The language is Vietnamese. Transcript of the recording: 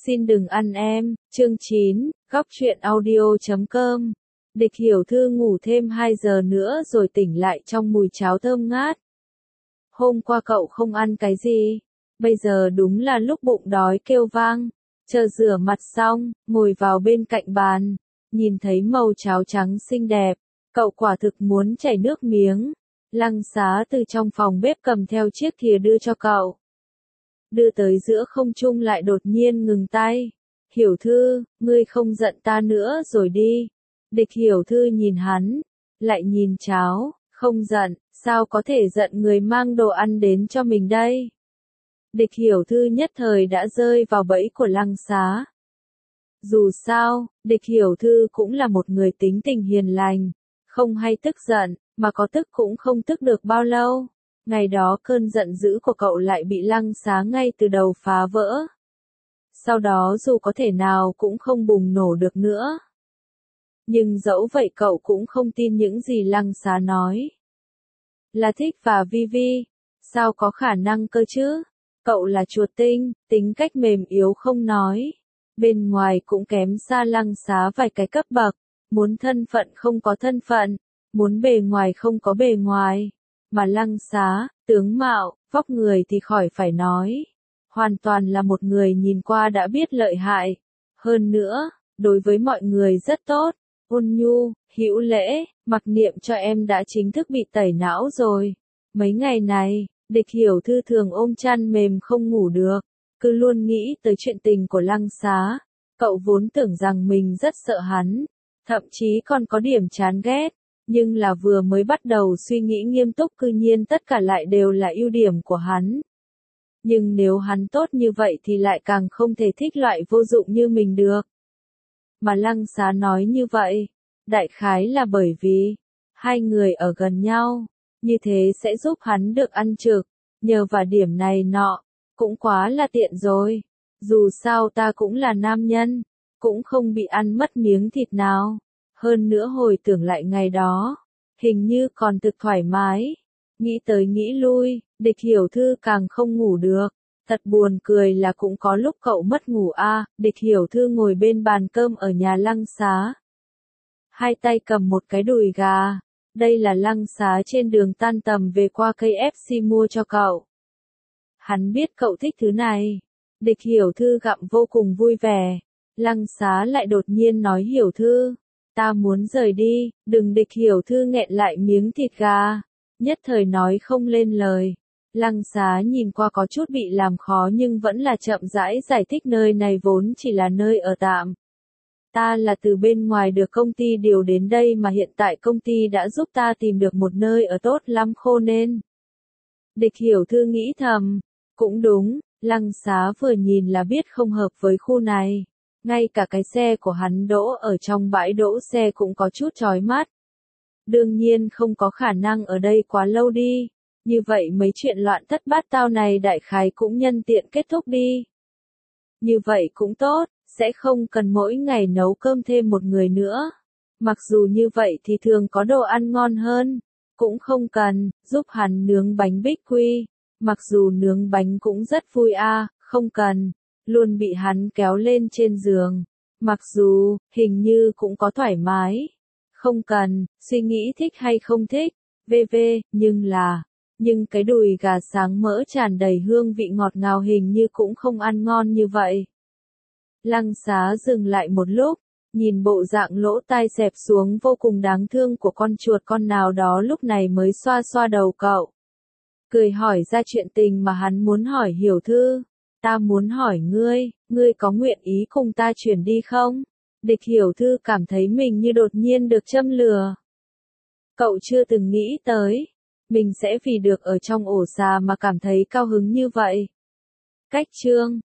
Xin đừng ăn em, chương 9, góc truyện audio.com. Địch Hiểu Thư ngủ thêm 2 giờ nữa rồi tỉnh lại trong mùi cháo thơm ngát. Hôm qua cậu không ăn cái gì, bây giờ đúng là lúc bụng đói kêu vang. Chờ rửa mặt xong, ngồi vào bên cạnh bàn, nhìn thấy màu cháo trắng xinh đẹp, cậu quả thực muốn chảy nước miếng. Lăng Xá từ trong phòng bếp cầm theo chiếc thìa đưa cho cậu. Đưa tới giữa không trung lại đột nhiên ngừng tay. Hiểu Thư, ngươi không giận ta nữa rồi đi. Địch Hiểu Thư nhìn hắn, lại nhìn cháo, không giận, sao có thể giận người mang đồ ăn đến cho mình đây. Địch Hiểu Thư nhất thời đã rơi vào bẫy của Lăng Xá. Dù sao, Địch Hiểu Thư cũng là một người tính tình hiền lành, không hay tức giận, mà có tức cũng không tức được bao lâu. Ngày đó cơn giận dữ của cậu lại bị Lăng Xá ngay từ đầu phá vỡ. Sau đó dù có thể nào cũng không bùng nổ được nữa. Nhưng dẫu vậy cậu cũng không tin những gì Lăng Xá nói. Là thích và vi vi, sao có khả năng cơ chứ? Cậu là chuột tinh, tính cách mềm yếu không nói. Bên ngoài cũng kém xa Lăng Xá vài cái cấp bậc, muốn thân phận không có thân phận, muốn bề ngoài không có bề ngoài. Mà Lăng Xá, tướng mạo, vóc người thì khỏi phải nói. Hoàn toàn là một người nhìn qua đã biết lợi hại. Hơn nữa, đối với mọi người rất tốt, ôn nhu, hữu lễ, mặc niệm cho em đã chính thức bị tẩy não rồi. Mấy ngày này, Địch Hiểu Thư thường ôm chăn mềm không ngủ được, cứ luôn nghĩ tới chuyện tình của Lăng Xá. Cậu vốn tưởng rằng mình rất sợ hắn, thậm chí còn có điểm chán ghét. Nhưng là vừa mới bắt đầu suy nghĩ nghiêm túc cư nhiên tất cả lại đều là ưu điểm của hắn. Nhưng nếu hắn tốt như vậy thì lại càng không thể thích loại vô dụng như mình được. Mà Lăng Xá nói như vậy, đại khái là bởi vì, hai người ở gần nhau, như thế sẽ giúp hắn được ăn trực, nhờ vào điểm này nọ, cũng quá là tiện rồi. Dù sao ta cũng là nam nhân, cũng không bị ăn mất miếng thịt nào. Hơn nữa hồi tưởng lại ngày đó, hình như còn thực thoải mái. Nghĩ tới nghĩ lui, Địch Hiểu Thư càng không ngủ được. Thật buồn cười là cũng có lúc cậu mất ngủ a. Địch Hiểu Thư ngồi bên bàn cơm ở nhà Lăng Xá. Hai tay cầm một cái đùi gà. Đây là Lăng Xá trên đường tan tầm về qua KFC mua cho cậu. Hắn biết cậu thích thứ này. Địch Hiểu Thư gặm vô cùng vui vẻ. Lăng Xá lại đột nhiên nói Hiểu Thư, ta muốn rời đi, đừng. Địch Hiểu Thư nghẹn lại miếng thịt gà, nhất thời nói không lên lời. Lăng Xá nhìn qua có chút bị làm khó nhưng vẫn là chậm rãi giải thích nơi này vốn chỉ là nơi ở tạm. Ta là từ bên ngoài được công ty điều đến đây mà hiện tại công ty đã giúp ta tìm được một nơi ở tốt lắm khô nên. Địch Hiểu Thư nghĩ thầm, cũng đúng, Lăng Xá vừa nhìn là biết không hợp với khu này. Ngay cả cái xe của hắn đỗ ở trong bãi đỗ xe cũng có chút chói mắt. Đương nhiên không có khả năng ở đây quá lâu đi. Như vậy mấy chuyện loạn thất bát tao này đại khái cũng nhân tiện kết thúc đi. Như vậy cũng tốt, sẽ không cần mỗi ngày nấu cơm thêm một người nữa. Mặc dù như vậy thì thường có đồ ăn ngon hơn. Cũng không cần, giúp hắn nướng bánh bích quy. Mặc dù nướng bánh cũng rất vui a, không cần. Luôn bị hắn kéo lên trên giường. Mặc dù, hình như cũng có thoải mái. Không cần, suy nghĩ thích hay không thích. VV, nhưng cái đùi gà sáng mỡ tràn đầy hương vị ngọt ngào hình như cũng không ăn ngon như vậy. Lăng Xá dừng lại một lúc, nhìn bộ dạng lỗ tai xẹp xuống vô cùng đáng thương của con chuột con nào đó lúc này mới xoa xoa đầu cậu. Cười hỏi ra chuyện tình mà hắn muốn hỏi Hiểu Thư. Ta muốn hỏi ngươi có nguyện ý cùng ta chuyển đi không? Địch Hiểu Thư cảm thấy mình như đột nhiên được châm lửa. Cậu chưa từng nghĩ tới, mình sẽ vì được ở trong ổ xà mà cảm thấy cao hứng như vậy. Cách chương